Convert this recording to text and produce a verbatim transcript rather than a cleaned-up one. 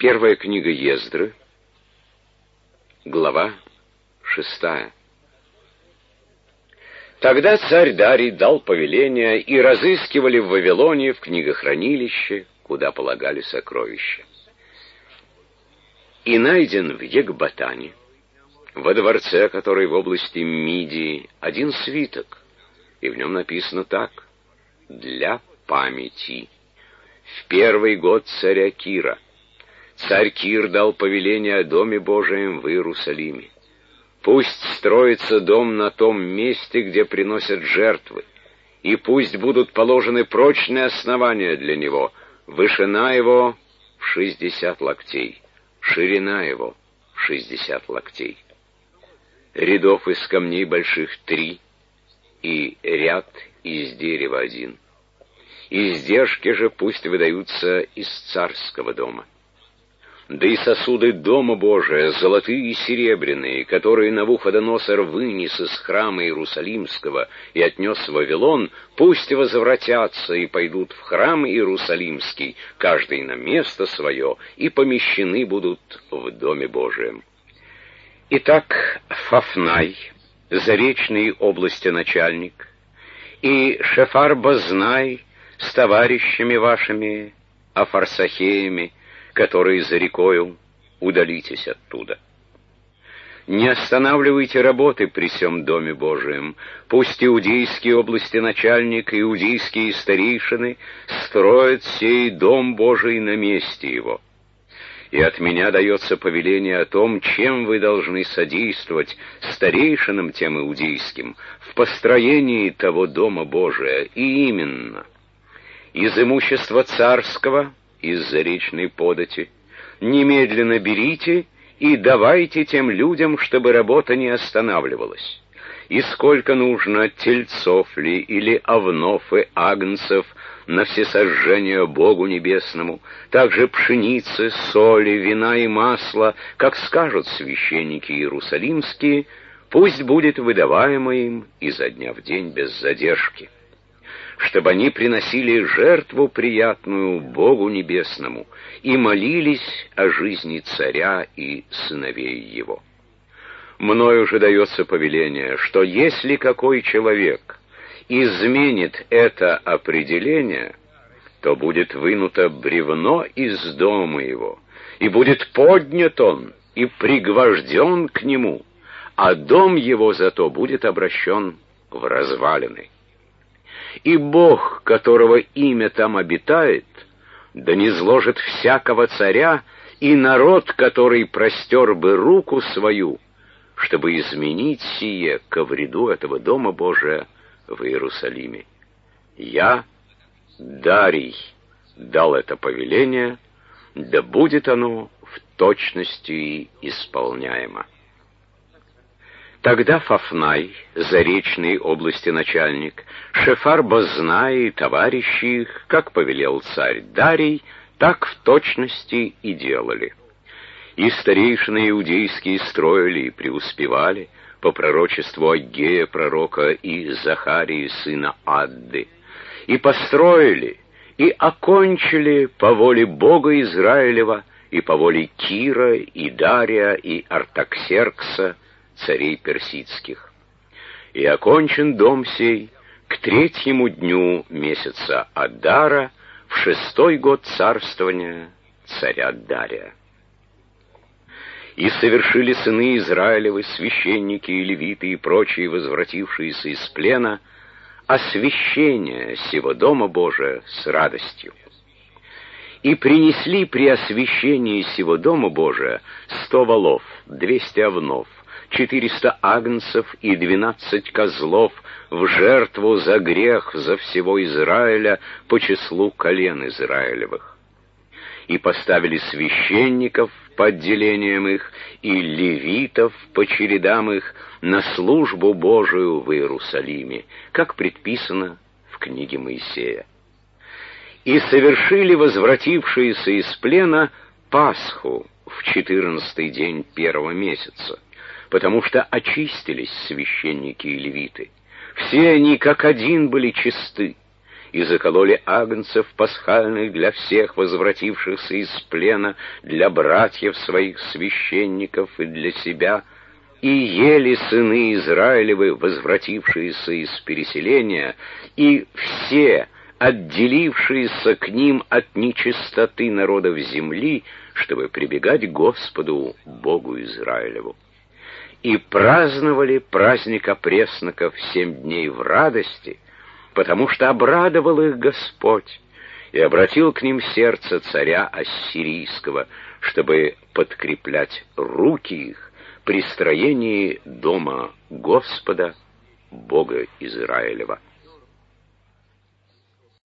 Первая книга Ездры, глава шестая. Тогда царь Дарий дал повеление, и разыскивали в Вавилоне в книгохранилище, куда полагали сокровища. И найден в Екбатане, во дворце, который в области Мидии, один свиток, и в нем написано так: «Для памяти. В первый год царя Кира царь Кир дал повеление о доме Божием в Иерусалиме. Пусть строится дом на том месте, где приносят жертвы, и пусть будут положены прочные основания для него, вышина его в шестьдесят локтей, ширина его в шестьдесят локтей. Рядов из камней больших три, и ряд из дерева один. Издержки же пусть выдаются из царского дома. Да и сосуды дома Божия, золотые и серебряные, которые Навуходоносор вынес из храма Иерусалимского и отнес в Вавилон, пусть возвратятся и пойдут в храм Иерусалимский, каждый на место свое, и помещены будут в доме Божием. Итак, Фафнай, заречной области начальник, и Шефар-Бознай с товарищами вашими, Афарсахеями, которые за рекою, удалитесь оттуда. Не останавливайте работы при сем доме Божием. Пусть иудейские области начальник и иудейские старейшины строят сей дом Божий на месте его. И от меня дается повеление о том, чем вы должны содействовать старейшинам тем иудейским в построении того дома Божия, и именно из имущества царского, из заречной подати, немедленно берите и давайте тем людям, чтобы работа не останавливалась. И сколько нужно тельцов ли или овнов и агнцев на всесожжение Богу Небесному, также пшеницы, соли, вина и масла, как скажут священники иерусалимские, пусть будет выдаваемо им изо дня в день без задержки, чтобы они приносили жертву приятную Богу Небесному и молились о жизни царя и сыновей его. Мною же дается повеление, что если какой человек изменит это определение, то будет вынуто бревно из дома его, и будет поднят он и пригвожден к нему, а дом его зато будет обращен в развалины. И Бог, которого имя там обитает, да низложит всякого царя и народ, который простер бы руку свою, чтобы изменить сие ко вреду этого дома Божия в Иерусалиме. Я, Дарий, дал это повеление, да будет оно в точности исполняемо. Тогда Фафнай, заречной области начальник, Шефар-Бознай и товарищи их, как повелел царь Дарий, так в точности и делали. И старейшины иудейские строили и преуспевали по пророчеству Аггея пророка и Захарии сына Адды, и построили, и окончили по воле Бога Израилева и по воле Кира и Дария и Артаксеркса, царей персидских. И окончен дом сей к третьему дню месяца Адара в шестой год царствования царя Дария. И совершили сыны Израилевы, священники и левиты и прочие, возвратившиеся из плена, освящение сего дома Божия с радостью. И принесли при освящении сего дома Божия сто волов, двести овнов, четыреста агнцев и двенадцать козлов в жертву за грех за всего Израиля по числу колен Израилевых. И поставили священников по отделениям их и левитов по чередам их на службу Божию в Иерусалиме, как предписано в книге Моисея. И совершили возвратившиеся из плена Пасху в четырнадцатый день первого месяца, потому что очистились священники и левиты. Все они как один были чисты, и закололи агнцев пасхальных для всех возвратившихся из плена, для братьев своих священников и для себя, и ели сыны Израилевы, возвратившиеся из переселения, и все, отделившиеся к ним от нечистоты народов земли, чтобы прибегать к Господу, Богу Израилеву. И праздновали праздник опресноков семь дней в радости, потому что обрадовал их Господь и обратил к ним сердце царя ассирийского, чтобы подкреплять руки их при строении дома Господа, Бога Израилева.